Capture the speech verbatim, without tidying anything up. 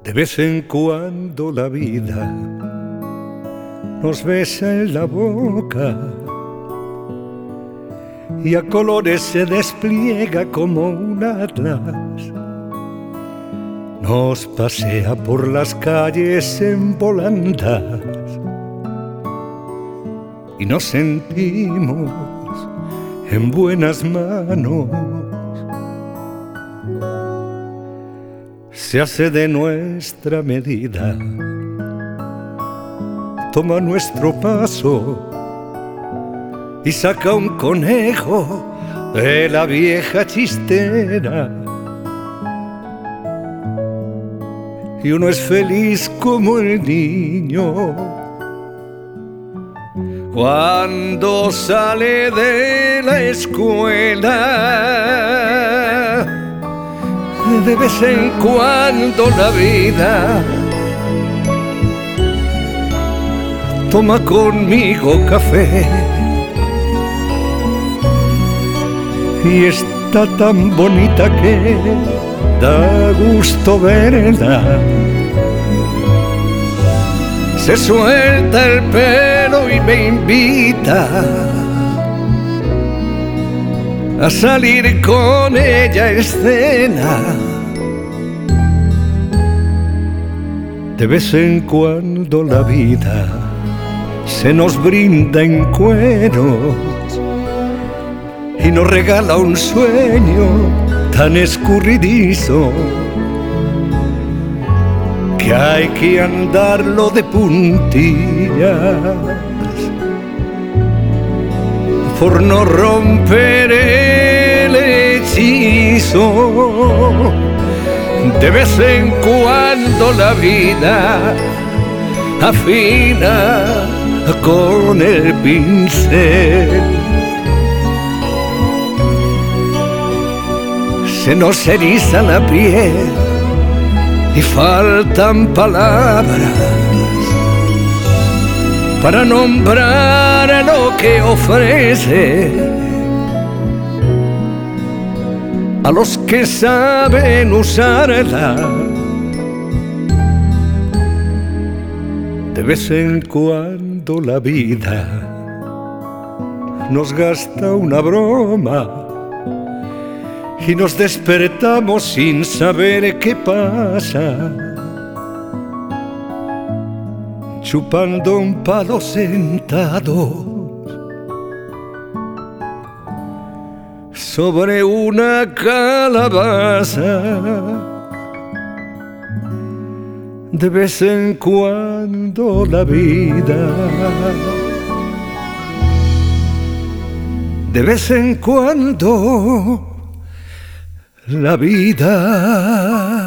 De vez en cuando la vida nos besa en la boca y a colores se despliega como un atlas. Nos pasea por las calles en volandas y nos sentimos en buenas manos. Se hace de nuestra medida, toma nuestro paso y saca un conejo de la vieja chistera. Y uno es feliz como el niño cuando sale de la escuela. De vez en cuando la vida toma conmigo café y está tan bonita que da gusto verla. Se suelta el pelo y me invita a salir con ella a escena. De vez en cuando la vida se nos brinda en cueros y nos regala un sueño tan escurridizo que hay que andarlo de puntillas por no romper el hechizo. De vez en cuando la vida afina con el pincel. Se nos eriza la piel y faltan palabras para nombrar lo que ofrece a los que saben usarla. De vez en cuando la vida nos gasta una broma y nos despertamos sin saber qué pasa, chupando un palo sentados sobre una calabaza. De vez en cuando la vida, de vez en cuando la vida